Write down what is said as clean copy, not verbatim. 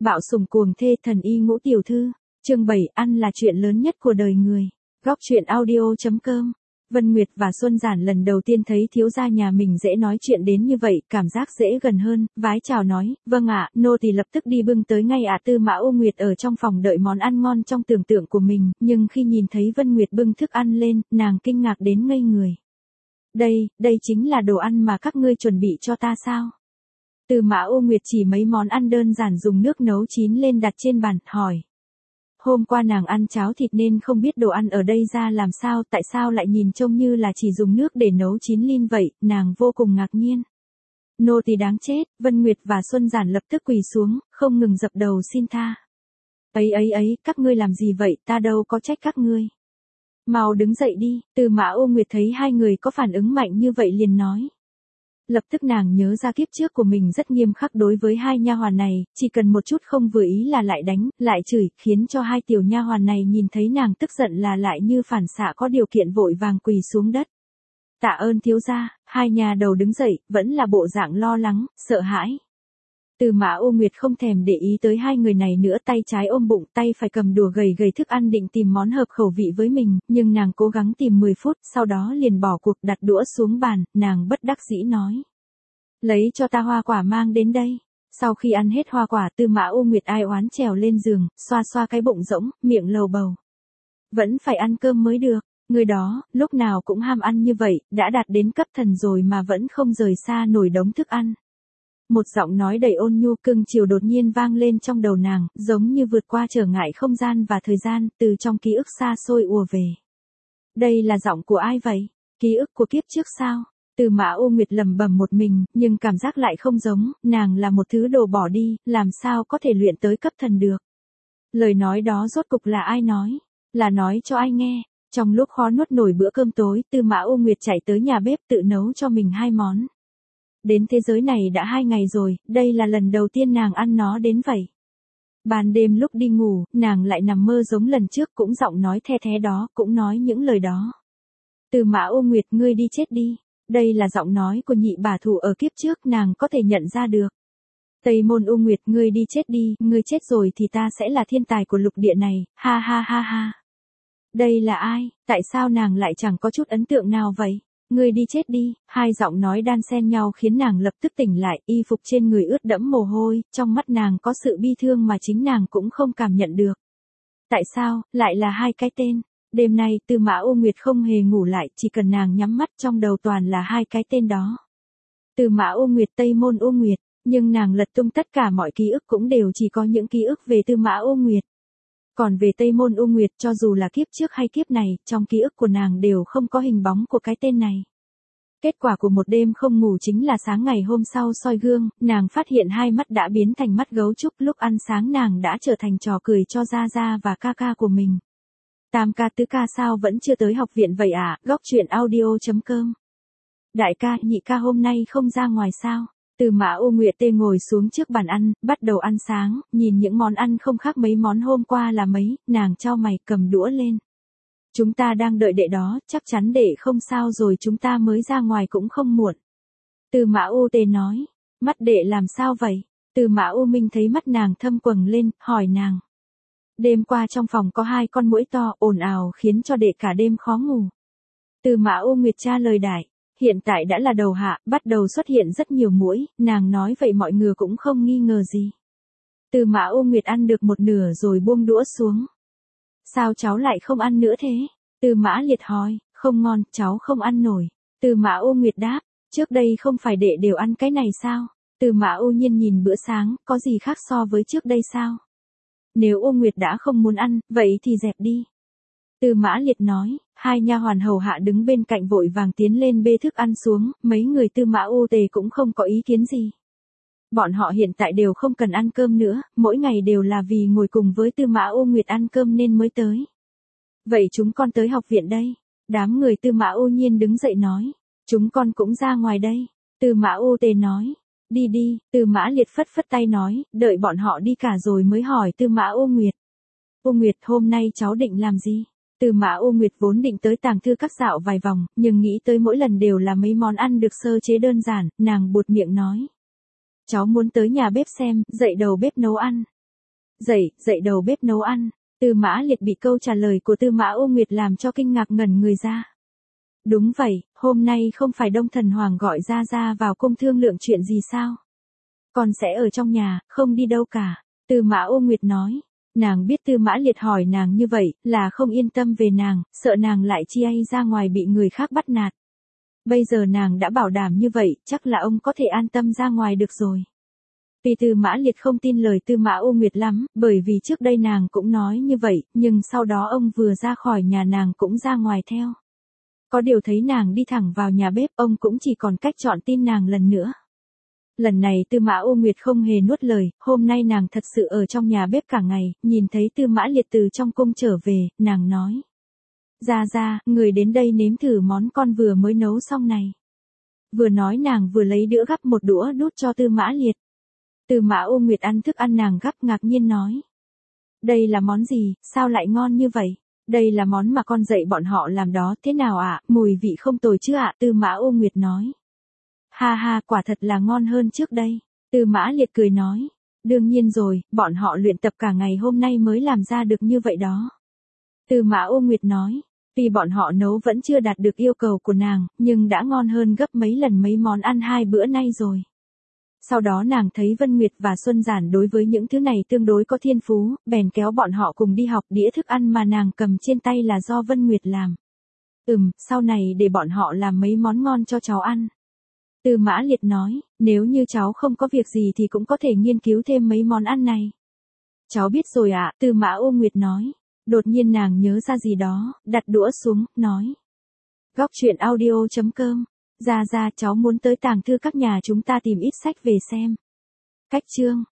Bạo sủng cuồng thê thần y ngũ tiểu thư. Chương 7, ăn là chuyện lớn nhất của đời người. Góc truyện audio.com. Vân Nguyệt và Xuân Giản lần đầu tiên thấy thiếu gia nhà mình dễ nói chuyện đến như vậy, cảm giác dễ gần hơn, vái chào nói, vâng ạ, nô tỳ lập tức đi bưng tới ngay ạ. Tư Mã U Nguyệt ở trong phòng đợi món ăn ngon trong tưởng tượng của mình, nhưng khi nhìn thấy Vân Nguyệt bưng thức ăn lên, nàng kinh ngạc đến ngây người. Đây chính là đồ ăn mà các ngươi chuẩn bị cho ta sao? Tư Mã U Nguyệt chỉ mấy món ăn đơn giản dùng nước nấu chín lên đặt trên bàn, hỏi. Hôm qua nàng ăn cháo thịt nên không biết đồ ăn ở đây ra làm sao, tại sao lại nhìn trông như là chỉ dùng nước để nấu chín lên vậy, nàng vô cùng ngạc nhiên. Nô tỳ đáng chết, Vân Nguyệt và Xuân Giản lập tức quỳ xuống, không ngừng dập đầu xin tha. Ấy, các ngươi làm gì vậy, ta đâu có trách các ngươi. Mau đứng dậy đi, Tư Mã U Nguyệt thấy hai người có phản ứng mạnh như vậy liền nói. Lập tức nàng nhớ ra kiếp trước của mình rất nghiêm khắc đối với hai nha hoàn này, chỉ cần một chút không vừa ý là lại đánh, lại chửi, khiến cho hai tiểu nha hoàn này nhìn thấy nàng tức giận là lại như phản xạ có điều kiện vội vàng quỳ xuống đất. Tạ ơn thiếu gia, hai nhà đầu đứng dậy, vẫn là bộ dạng lo lắng, sợ hãi. Tư Mã U Nguyệt không thèm để ý tới hai người này nữa, tay trái ôm bụng, tay phải cầm đùa gầy thức ăn định tìm món hợp khẩu vị với mình, nhưng nàng cố gắng tìm 10 phút, sau đó liền bỏ cuộc đặt đũa xuống bàn, nàng bất đắc dĩ nói. Lấy cho ta hoa quả mang đến đây. Sau khi ăn hết hoa quả, Tư Mã U Nguyệt ai oán trèo lên giường, xoa cái bụng rỗng, miệng lầu bầu. Vẫn phải ăn cơm mới được, người đó, lúc nào cũng ham ăn như vậy, đã đạt đến cấp thần rồi mà vẫn không rời xa nổi đống thức ăn. Một giọng nói đầy ôn nhu cưng chiều đột nhiên vang lên trong đầu nàng, giống như vượt qua trở ngại không gian và thời gian, từ trong ký ức xa xôi ùa về. Đây là giọng của ai vậy? Ký ức của kiếp trước sao? Tư Mã U Nguyệt lẩm bẩm một mình, nhưng cảm giác lại không giống, nàng là một thứ đồ bỏ đi, làm sao có thể luyện tới cấp thần được. Lời nói đó rốt cục là ai nói? Là nói cho ai nghe? Trong lúc khó nuốt nổi bữa cơm tối, Tư Mã U Nguyệt chạy tới nhà bếp tự nấu cho mình 2 món. Đến thế giới này đã 2 ngày rồi, đây là lần đầu tiên nàng ăn nó đến vậy. Ban đêm lúc đi ngủ, nàng lại nằm mơ giống lần trước, cũng giọng nói the thé đó, cũng nói những lời đó. Tư Mã U Nguyệt, ngươi đi chết đi. Đây là giọng nói của nhị bà thủ ở kiếp trước, nàng có thể nhận ra được. Tây Môn U Nguyệt, ngươi đi chết đi, ngươi chết rồi thì ta sẽ là thiên tài của lục địa này, ha ha. Đây là ai, tại sao nàng lại chẳng có chút ấn tượng nào vậy? Ngươi đi chết đi, hai giọng nói đan xen nhau khiến nàng lập tức tỉnh lại, y phục trên người ướt đẫm mồ hôi, trong mắt nàng có sự bi thương mà chính nàng cũng không cảm nhận được. Tại sao, lại là hai cái tên? Đêm nay Tư Mã U Nguyệt không hề ngủ lại, chỉ cần nàng nhắm mắt trong đầu toàn là hai cái tên đó. Tư Mã U Nguyệt, Tây Môn U Nguyệt, nhưng nàng lật tung tất cả mọi ký ức cũng đều chỉ có những ký ức về Tư Mã U Nguyệt. Còn về Tây Môn U Nguyệt, cho dù là kiếp trước hay kiếp này, trong ký ức của nàng đều không có hình bóng của cái tên này. Kết quả của một đêm không ngủ chính là sáng ngày hôm sau soi gương, nàng phát hiện hai mắt đã biến thành mắt gấu trúc, lúc ăn sáng nàng đã trở thành trò cười cho Gia Gia và ca ca của mình. Tam ca tứ ca sao vẫn chưa tới học viện vậy ạ? Góc truyện audio.com. Đại ca, nhị ca hôm nay không ra ngoài sao? Tư Mã U Nguyệt tê ngồi xuống trước bàn ăn, bắt đầu ăn sáng, nhìn những món ăn không khác mấy món hôm qua là mấy, nàng chau mày cầm đũa lên. Chúng ta đang đợi đệ đó, chắc chắn đệ không sao rồi, chúng ta mới ra ngoài cũng không muộn. Tư Mã U Tê nói, mắt đệ làm sao vậy? Tư Mã U Minh thấy mắt nàng thâm quầng lên, hỏi nàng. Đêm qua trong phòng có 2 con muỗi to ồn ào khiến cho đệ cả đêm khó ngủ. Tư Mã U Nguyệt trả lời đại, hiện tại đã là đầu hạ, bắt đầu xuất hiện rất nhiều muỗi, nàng nói vậy mọi người cũng không nghi ngờ gì. Tư Mã U Nguyệt ăn được một nửa rồi buông đũa xuống. Sao cháu lại không ăn nữa thế? Tư Mã Liệt hỏi, không ngon, cháu không ăn nổi. Tư Mã U Nguyệt đáp, trước đây không phải đệ đều ăn cái này sao? Tư Mã U Nhiên nhìn bữa sáng, có gì khác so với trước đây sao? Nếu U Nguyệt đã không muốn ăn, vậy thì dẹp đi. Tư Mã Liệt nói, hai nha hoàn hầu hạ đứng bên cạnh vội vàng tiến lên bê thức ăn xuống, mấy người Tư Mã U Tề cũng không có ý kiến gì. Bọn họ hiện tại đều không cần ăn cơm nữa, mỗi ngày đều là vì ngồi cùng với Tư Mã U Nguyệt ăn cơm nên mới tới. Vậy chúng con tới học viện đây. Đám người Tư Mã U Nhiên đứng dậy nói, chúng con cũng ra ngoài đây. Tư Mã U Tề nói, đi, Tư Mã Liệt phất tay nói, đợi bọn họ đi cả rồi mới hỏi Tư Mã U Nguyệt. U Nguyệt, hôm nay cháu định làm gì? Tư Mã U Nguyệt vốn định tới tàng thư các dạo vài vòng, nhưng nghĩ tới mỗi lần đều là mấy món ăn được sơ chế đơn giản, nàng buột miệng nói. Cháu muốn tới nhà bếp xem, dạy đầu bếp nấu ăn. Dậy đầu bếp nấu ăn. Tư Mã Liệt bị câu trả lời của Tư Mã U Nguyệt làm cho kinh ngạc ngẩn người ra. Đúng vậy, hôm nay không phải Đông Thần Hoàng gọi Gia vào cung thương lượng chuyện gì sao? Con sẽ ở trong nhà, không đi đâu cả. Tư Mã U Nguyệt nói. Nàng biết Tư Mã Liệt hỏi nàng như vậy, là không yên tâm về nàng, sợ nàng lại chi ra ngoài bị người khác bắt nạt. Bây giờ nàng đã bảo đảm như vậy, chắc là ông có thể an tâm ra ngoài được rồi. Tuy Tư Mã Liệt không tin lời Tư Mã U Nguyệt lắm, bởi vì trước đây nàng cũng nói như vậy, nhưng sau đó ông vừa ra khỏi nhà nàng cũng ra ngoài theo. Có điều thấy nàng đi thẳng vào nhà bếp, ông cũng chỉ còn cách chọn tin nàng lần nữa. Lần này Tư Mã U Nguyệt không hề nuốt lời, hôm nay nàng thật sự ở trong nhà bếp cả ngày, nhìn thấy Tư Mã Liệt từ trong cung trở về, nàng nói. Ra, người đến đây nếm thử món con vừa mới nấu xong này. Vừa nói nàng vừa lấy đũa gắp một đũa đút cho Tư Mã Liệt. Tư Mã U Nguyệt ăn thức ăn nàng gắp ngạc nhiên nói. Đây là món gì, sao lại ngon như vậy? Đây là món mà con dạy bọn họ làm đó, thế nào ạ, mùi vị không tồi chứ ạ, Tư Mã U Nguyệt nói. Ha, quả thật là ngon hơn trước đây. Tư Mã Liệt cười nói. Đương nhiên rồi, bọn họ luyện tập cả ngày hôm nay mới làm ra được như vậy đó. Tư Mã U Nguyệt nói. Tuy bọn họ nấu vẫn chưa đạt được yêu cầu của nàng, nhưng đã ngon hơn gấp mấy lần mấy món ăn 2 bữa nay rồi. Sau đó nàng thấy Vân Nguyệt và Xuân Giản đối với những thứ này tương đối có thiên phú, bèn kéo bọn họ cùng đi học. Đĩa thức ăn mà nàng cầm trên tay là do Vân Nguyệt làm. Sau này để bọn họ làm mấy món ngon cho cháu ăn. Tư Mã Liệt nói, nếu như cháu không có việc gì thì cũng có thể nghiên cứu thêm mấy món ăn này. Cháu biết rồi ạ, Tư Mã U Nguyệt nói. Đột nhiên nàng nhớ ra gì đó, đặt đũa xuống, nói. Góc truyện audio.com. Ra, cháu muốn tới tàng thư các nhà chúng ta tìm ít sách về xem. Cách chương.